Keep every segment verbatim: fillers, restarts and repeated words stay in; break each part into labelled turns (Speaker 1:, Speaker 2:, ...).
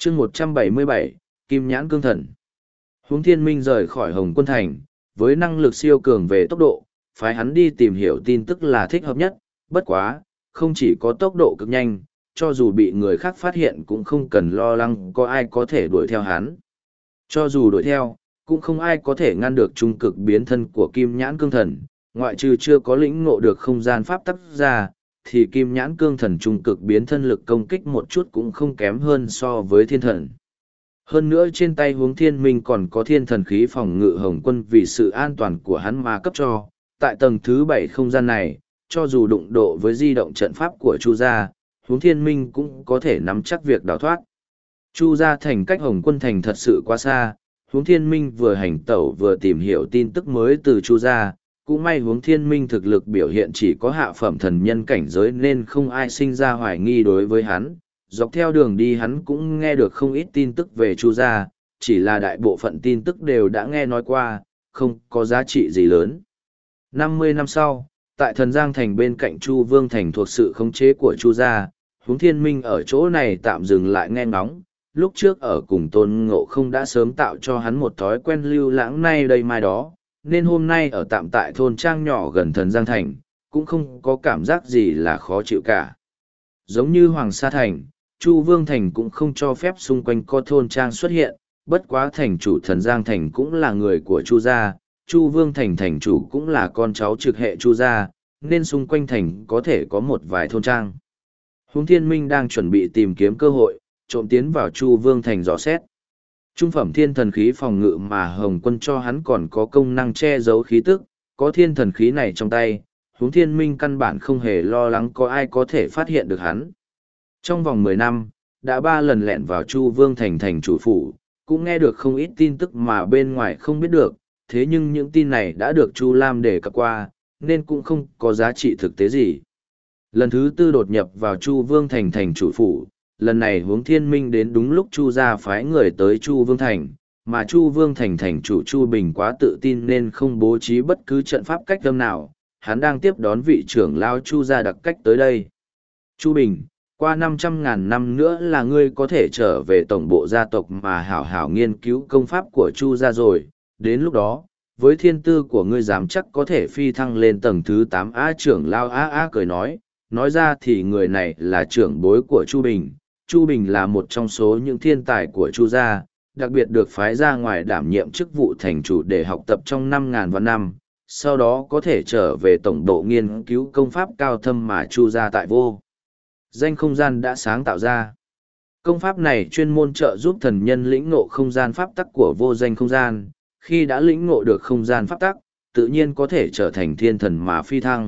Speaker 1: chương một trăm bảy mươi bảy, Kim Nhãn Cương Thần. Huống Thiên Minh rời khỏi Hồng Quân Thành, với năng lực siêu cường về tốc độ, phái hắn đi tìm hiểu tin tức là thích hợp nhất, bất quá, không chỉ có tốc độ cực nhanh, cho dù bị người khác phát hiện cũng không cần lo lắng có ai có thể đuổi theo hắn. Cho dù đuổi theo, cũng không ai có thể ngăn được trung cực biến thân của Kim Nhãn Cương Thần, ngoại trừ chưa có lĩnh ngộ được không gian pháp tắc ra, thì Kim Nhãn Cương Thần trung cực biến thân lực công kích một chút cũng không kém hơn so với thiên thần. Hơn nữa trên tay Huống Thiên Minh còn có thiên thần khí phòng ngự Hồng Quân vì sự an toàn của hắn mà cấp cho, tại tầng thứ bảy không gian này, cho dù đụng độ với di động trận pháp của Chu gia, Huống Thiên Minh cũng có thể nắm chắc việc đào thoát. Chu gia thành cách Hồng Quân thành thật sự quá xa, Huống Thiên Minh vừa hành tẩu vừa tìm hiểu tin tức mới từ Chu gia, cũng may Huống Thiên Minh thực lực biểu hiện chỉ có hạ phẩm thần nhân cảnh giới nên không ai sinh ra hoài nghi đối với hắn. Dọc theo đường đi hắn cũng nghe được không ít tin tức về Chu gia, chỉ là đại bộ phận tin tức đều đã nghe nói qua, không có giá trị gì lớn. năm mươi năm sau, tại Thần Giang Thành bên cạnh Chu Vương Thành thuộc sự khống chế của Chu gia, Huống Thiên Minh ở chỗ này tạm dừng lại nghe ngóng. Lúc trước ở cùng Tôn Ngộ Không đã sớm tạo cho hắn một thói quen lưu lãng nay đây mai đó, nên hôm nay ở tạm tại thôn trang nhỏ gần Thần Giang Thành, cũng không có cảm giác gì là khó chịu cả. Giống như Hoàng Sa Thành, Chu Vương Thành cũng không cho phép xung quanh có thôn trang xuất hiện, bất quá thành chủ Thần Giang Thành cũng là người của Chu gia, Chu Vương Thành thành chủ cũng là con cháu trực hệ Chu gia, nên xung quanh thành có thể có một vài thôn trang. Huống Thiên Minh đang chuẩn bị tìm kiếm cơ hội, trộm tiến vào Chu Vương Thành dò xét. Trung phẩm thiên thần khí phòng ngự mà Hồng Quân cho hắn còn có công năng che giấu khí tức, có thiên thần khí này trong tay, Huống Thiên Minh căn bản không hề lo lắng có ai có thể phát hiện được hắn. Trong vòng mười năm, đã ba lần lẹn vào Chu Vương Thành thành chủ phủ, cũng nghe được không ít tin tức mà bên ngoài không biết được, thế nhưng những tin này đã được Chu Lam đề cập qua, nên cũng không có giá trị thực tế gì. Lần thứ tư đột nhập vào Chu Vương Thành thành chủ phủ, lần này Huống Thiên Minh đến đúng lúc Chu gia phái người tới Chu Vương Thành, mà Chu Vương Thành thành chủ Chu Bình quá tự tin nên không bố trí bất cứ trận pháp cách âm nào, hắn đang tiếp đón vị trưởng lao Chu gia đặc cách tới đây. Chu Bình, qua năm trăm ngàn năm nữa là ngươi có thể trở về tổng bộ gia tộc mà hảo hảo nghiên cứu công pháp của Chu gia rồi, đến lúc đó, với thiên tư của ngươi dám chắc có thể phi thăng lên tầng thứ tám A. Trưởng lao A A cười nói, nói ra thì người này là trưởng bối của Chu Bình. Chu Bình là một trong số những thiên tài của Chu gia, đặc biệt được phái ra ngoài đảm nhiệm chức vụ thành chủ để học tập trong năm ngàn vạn năm, sau đó có thể trở về tổng độ nghiên cứu công pháp cao thâm mà Chu gia tại vô danh không gian đã sáng tạo ra. Công pháp này chuyên môn trợ giúp thần nhân lĩnh ngộ không gian pháp tắc của vô danh không gian, khi đã lĩnh ngộ được không gian pháp tắc, tự nhiên có thể trở thành thiên thần mà phi thăng.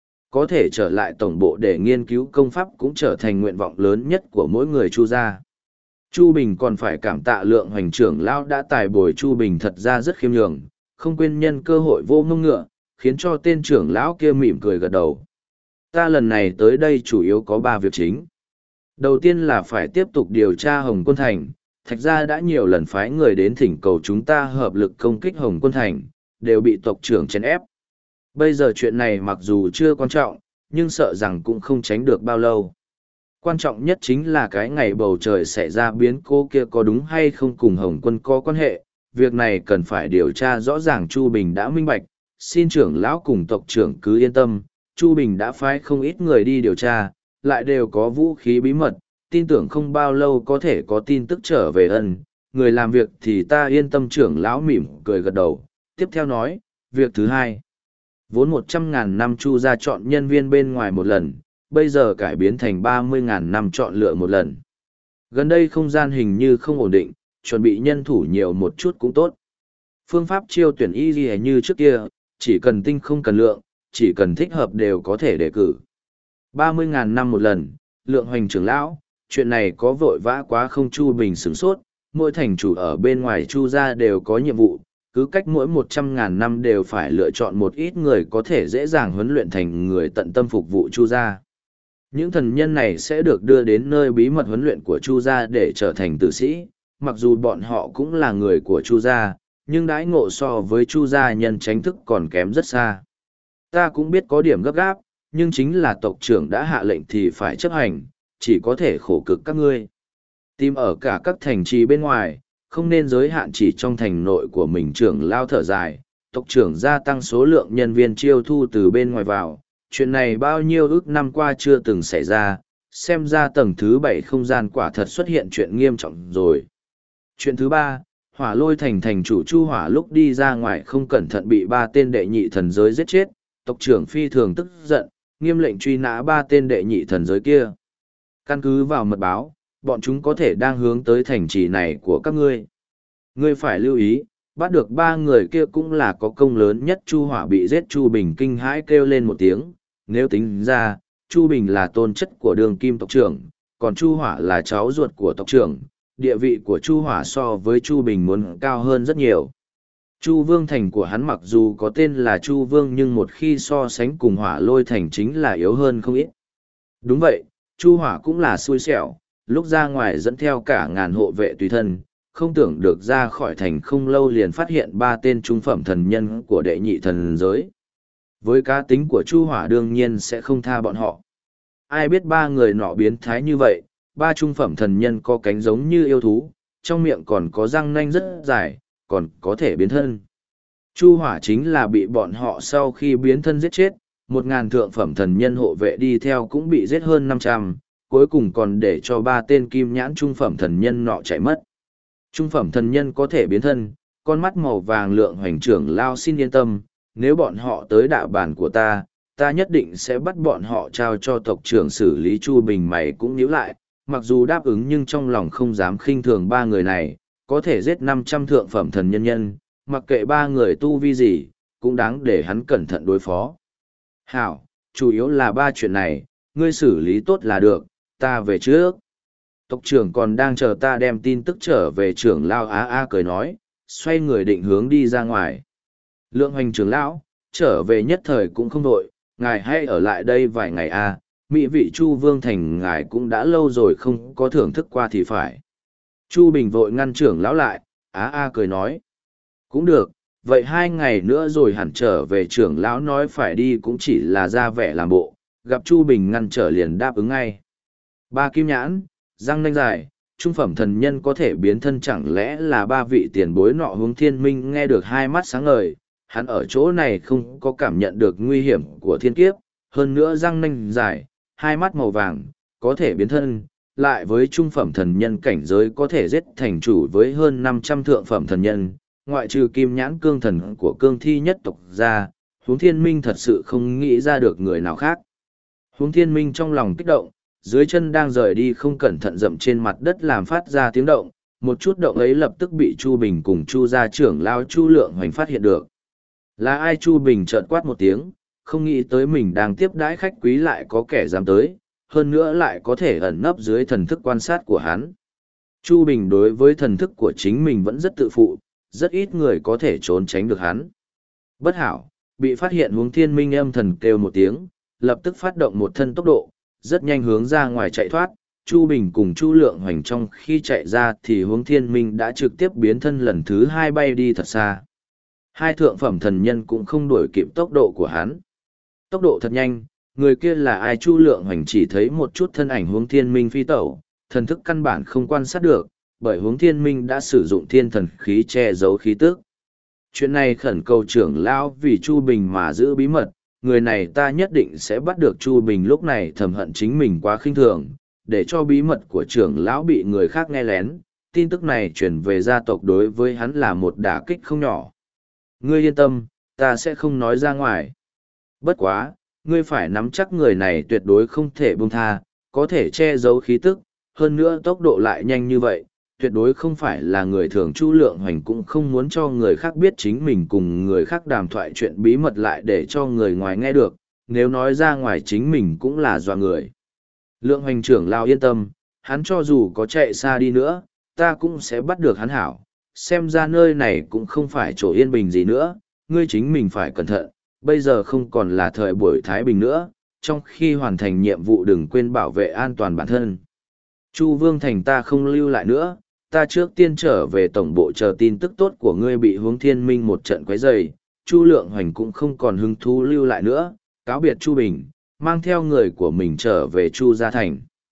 Speaker 1: Có thể trở lại tổng bộ để nghiên cứu công pháp cũng trở thành nguyện vọng lớn nhất của mỗi người Chu gia. Chu Bình còn phải cảm tạ Lượng Hoành trưởng lão đã tài bồi Chu Bình thật ra rất khiêm nhường, không quên nhân cơ hội vô mông ngựa, khiến cho tên trưởng lão kia mỉm cười gật đầu. Ta lần này tới đây chủ yếu có ba việc chính. Đầu tiên là phải tiếp tục điều tra Hồng Quân Thành, Thạch gia đã nhiều lần phái người đến thỉnh cầu chúng ta hợp lực công kích Hồng Quân Thành, đều bị tộc trưởng chèn ép. Bây giờ chuyện này mặc dù chưa quan trọng, nhưng sợ rằng cũng không tránh được bao lâu. Quan trọng nhất chính là cái ngày bầu trời xảy ra biến cố kia có đúng hay không cùng Hồng Quân có quan hệ, việc này cần phải điều tra rõ ràng. Chu Bình đã minh bạch, xin trưởng lão cùng tộc trưởng cứ yên tâm, Chu Bình đã phái không ít người đi điều tra, lại đều có vũ khí bí mật, tin tưởng không bao lâu có thể có tin tức trở về. Ân, người làm việc thì ta yên tâm. Trưởng lão mỉm cười gật đầu, tiếp theo nói, việc thứ hai. Vốn một trăm ngàn năm Chu gia chọn nhân viên bên ngoài một lần, bây giờ cải biến thành ba mươi ngàn năm chọn lựa một lần. Gần đây không gian hình như không ổn định, chuẩn bị nhân thủ nhiều một chút cũng tốt. Phương pháp chiêu tuyển y gì như trước kia, chỉ cần tinh không cần lượng, chỉ cần thích hợp đều có thể đề cử. ba mươi ngàn năm một lần, Lượng Hoành trưởng lão, chuyện này có vội vã quá không? Chu Bình sửng sốt, mỗi thành chủ ở bên ngoài Chu gia đều có nhiệm vụ, cứ cách mỗi một trăm ngàn năm đều phải lựa chọn một ít người có thể dễ dàng huấn luyện thành người tận tâm phục vụ Chu gia. Những thần nhân này sẽ được đưa đến nơi bí mật huấn luyện của Chu gia để trở thành tử sĩ, mặc dù bọn họ cũng là người của Chu gia, nhưng đãi ngộ so với Chu gia nhân tránh thức còn kém rất xa. Ta cũng biết có điểm gấp gáp, nhưng chính là tộc trưởng đã hạ lệnh thì phải chấp hành, chỉ có thể khổ cực các ngươi. Tìm ở cả các thành trì bên ngoài, không nên giới hạn chỉ trong thành nội của mình. Trưởng lao thở dài, tộc trưởng gia tăng số lượng nhân viên chiêu thu từ bên ngoài vào. Chuyện này bao nhiêu ước năm qua chưa từng xảy ra, xem ra tầng thứ bảy không gian quả thật xuất hiện chuyện nghiêm trọng rồi. Chuyện thứ ba, Hỏa Lôi thành thành chủ Chu Hỏa lúc đi ra ngoài không cẩn thận bị ba tên đệ nhị thần giới giết chết, tộc trưởng phi thường tức giận, nghiêm lệnh truy nã ba tên đệ nhị thần giới kia. Căn cứ vào mật báo, bọn chúng có thể đang hướng tới thành trì này của các ngươi. Ngươi phải lưu ý, bắt được ba người kia cũng là có công lớn nhất. Chu Hỏa bị giết, Chu Bình kinh hãi kêu lên một tiếng, nếu tính ra, Chu Bình là tôn chất của đường kim tộc trưởng, còn Chu Hỏa là cháu ruột của tộc trưởng, địa vị của Chu Hỏa so với Chu Bình muốn cao hơn rất nhiều. Chu Vương thành của hắn mặc dù có tên là Chu Vương nhưng một khi so sánh cùng Hỏa Lôi thành chính là yếu hơn không ít. Đúng vậy, Chu Hỏa cũng là xui xẻo, lúc ra ngoài dẫn theo cả ngàn hộ vệ tùy thân, không tưởng được ra khỏi thành không lâu liền phát hiện ba tên trung phẩm thần nhân của đệ nhị thần giới. Với cá tính của Chu Hỏa đương nhiên sẽ không tha bọn họ. Ai biết ba người nọ biến thái như vậy, ba trung phẩm thần nhân có cánh giống như yêu thú, trong miệng còn có răng nanh rất dài, còn có thể biến thân. Chu Hỏa chính là bị bọn họ sau khi biến thân giết chết, một ngàn thượng phẩm thần nhân hộ vệ đi theo cũng bị giết hơn năm trăm, cuối cùng còn để cho ba tên kim nhãn trung phẩm thần nhân nọ chạy mất. Trung phẩm thần nhân có thể biến thân, con mắt màu vàng lượng hoành trưởng lao xin yên tâm, nếu bọn họ tới đạ bàn của ta, ta nhất định sẽ bắt bọn họ trao cho tộc trưởng xử lý. Chu Bình mày cũng nhíu lại, mặc dù đáp ứng nhưng trong lòng không dám khinh thường ba người này, có thể giết năm trăm thượng phẩm thần nhân nhân, mặc kệ ba người tu vi gì, cũng đáng để hắn cẩn thận đối phó. Hảo, chủ yếu là ba chuyện này, ngươi xử lý tốt là được, ta về trước. Tộc trưởng còn đang chờ ta đem tin tức trở về. Trưởng lao á a cười nói, xoay người định hướng đi ra ngoài. Lượng hoành trưởng lão, trở về nhất thời cũng không đội, ngài hãy ở lại đây vài ngày a. À. Mỹ vị Chu Vương thành ngài cũng đã lâu rồi không có thưởng thức qua thì phải. Chu Bình vội ngăn trưởng lão lại, á a cười nói. Cũng được, vậy hai ngày nữa rồi hẳn trở về. Trưởng lão nói phải đi cũng chỉ là ra vẻ làm bộ, gặp Chu Bình ngăn trở liền đáp ứng ngay. Ba kim nhãn, răng nanh dài, trung phẩm thần nhân có thể biến thân, chẳng lẽ là ba vị tiền bối nọ? Hướng Thiên Minh nghe được hai mắt sáng ngời, hắn ở chỗ này không có cảm nhận được nguy hiểm của thiên kiếp, hơn nữa răng nanh dài, hai mắt màu vàng, có thể biến thân, lại với trung phẩm thần nhân cảnh giới có thể giết thành chủ với hơn năm trăm thượng phẩm thần nhân, ngoại trừ kim nhãn cương thần của cương thi nhất tộc ra, Hướng Thiên Minh thật sự không nghĩ ra được người nào khác. Hướng Thiên Minh trong lòng kích động, dưới chân đang rời đi không cẩn thận dậm trên mặt đất làm phát ra tiếng động, một chút động ấy lập tức bị Chu Bình cùng Chu gia trưởng lao Chu Lượng Hoành phát hiện được. Là ai? Chu Bình chợt quát một tiếng, không nghĩ tới mình đang tiếp đãi khách quý lại có kẻ dám tới, hơn nữa lại có thể ẩn nấp dưới thần thức quan sát của hắn. Chu Bình đối với thần thức của chính mình vẫn rất tự phụ, rất ít người có thể trốn tránh được hắn. Bất hảo, bị phát hiện. Hướng Thiên Minh âm thần kêu một tiếng, lập tức phát động một thân tốc độ, rất nhanh hướng ra ngoài chạy thoát. Chu Bình cùng Chu Lượng Hoành trong khi chạy ra thì Hướng Thiên Minh đã trực tiếp biến thân lần thứ hai bay đi thật xa. Hai thượng phẩm thần nhân cũng không đuổi kịp tốc độ của hắn. Tốc độ thật nhanh, người kia là ai? Chu Lượng Hoành chỉ thấy một chút thân ảnh Hướng Thiên Minh phi tẩu, thần thức căn bản không quan sát được, bởi Hướng Thiên Minh đã sử dụng thiên thần khí che giấu khí tức. Chuyện này khẩn cầu trưởng lão vì Chu Bình mà giữ bí mật, người này ta nhất định sẽ bắt được. Chu Bình lúc này thầm hận chính mình quá khinh thường, để cho bí mật của trưởng lão bị người khác nghe lén, tin tức này truyền về gia tộc đối với hắn là một đả kích không nhỏ. Ngươi yên tâm, ta sẽ không nói ra ngoài. Bất quá, ngươi phải nắm chắc người này tuyệt đối không thể buông tha, có thể che giấu khí tức, hơn nữa tốc độ lại nhanh như vậy, tuyệt đối không phải là người thường. Chu Lượng Hoành cũng không muốn cho người khác biết chính mình cùng người khác đàm thoại chuyện bí mật lại để cho người ngoài nghe được, nếu nói ra ngoài chính mình cũng là dọa người. Lượng Hoành trưởng lao yên tâm, hắn cho dù có chạy xa đi nữa, ta cũng sẽ bắt được hắn hảo. Xem ra nơi này cũng không phải chỗ yên bình gì nữa, ngươi chính mình phải cẩn thận, bây giờ không còn là thời buổi thái bình nữa, trong khi hoàn thành nhiệm vụ đừng quên bảo vệ an toàn bản thân. Chu Vương thành ta không lưu lại nữa, ta trước tiên trở về tổng bộ chờ tin tức tốt của ngươi. Bị Hướng Thiên Minh một trận quấy rầy, Chu Lượng Hoành cũng không còn hứng thú lưu lại nữa, cáo biệt Chu Bình, mang theo người của mình trở về Chu gia thành.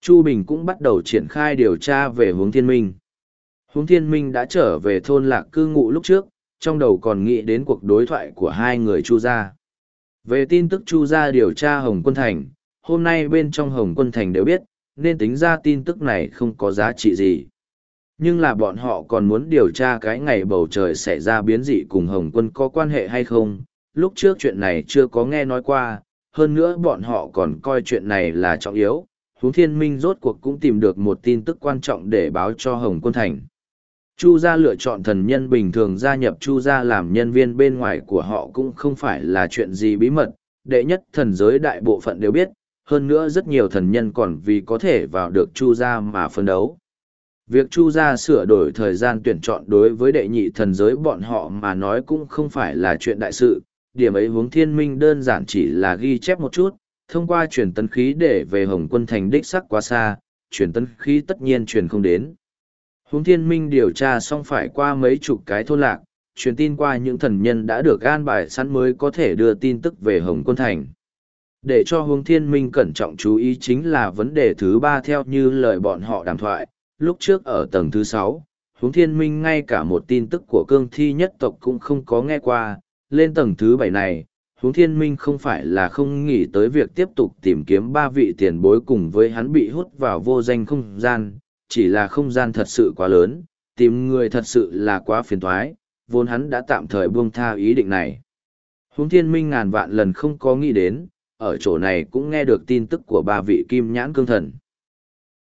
Speaker 1: Chu Bình cũng bắt đầu triển khai điều tra về Hướng Thiên Minh. Hướng Thiên Minh đã trở về thôn lạc cư ngụ lúc trước, trong đầu còn nghĩ đến cuộc đối thoại của hai người Chu gia. Về tin tức Chu gia điều tra Hồng Quân Thành, hôm nay bên trong Hồng Quân Thành đều biết, nên tính ra tin tức này không có giá trị gì. Nhưng là bọn họ còn muốn điều tra cái ngày bầu trời xảy ra biến dị cùng Hồng Quân có quan hệ hay không, lúc trước chuyện này chưa có nghe nói qua, hơn nữa bọn họ còn coi chuyện này là trọng yếu. Hướng Thiên Minh rốt cuộc cũng tìm được một tin tức quan trọng để báo cho Hồng Quân Thành. Chu gia lựa chọn thần nhân bình thường gia nhập Chu gia làm nhân viên bên ngoài của họ cũng không phải là chuyện gì bí mật, đệ nhất thần giới đại bộ phận đều biết, hơn nữa rất nhiều thần nhân còn vì có thể vào được Chu gia mà phân đấu. Việc Chu gia sửa đổi thời gian tuyển chọn đối với đệ nhị thần giới bọn họ mà nói cũng không phải là chuyện đại sự, điểm ấy Hướng Thiên Minh đơn giản chỉ là ghi chép một chút, thông qua truyền tấn khí để về Hồng Quân Thành đích sắc quá xa, truyền tấn khí tất nhiên truyền không đến. Hướng Thiên Minh điều tra xong phải qua mấy chục cái thôn lạc, truyền tin qua những thần nhân đã được an bài sẵn mới có thể đưa tin tức về Hồng Quân Thành. Để cho Hướng Thiên Minh cẩn trọng chú ý chính là vấn đề thứ ba theo như lời bọn họ đàm thoại, lúc trước ở tầng thứ sáu, Hướng Thiên Minh ngay cả một tin tức của cương thi nhất tộc cũng không có nghe qua, lên tầng thứ bảy này, Hướng Thiên Minh không phải là không nghĩ tới việc tiếp tục tìm kiếm ba vị tiền bối cùng với hắn bị hút vào vô danh không gian, chỉ là không gian thật sự quá lớn, tìm người thật sự là quá phiền toái, vốn hắn đã tạm thời buông tha ý định này. Hướng Thiên Minh ngàn vạn lần không có nghĩ đến, ở chỗ này cũng nghe được tin tức của ba vị kim nhãn cương thần.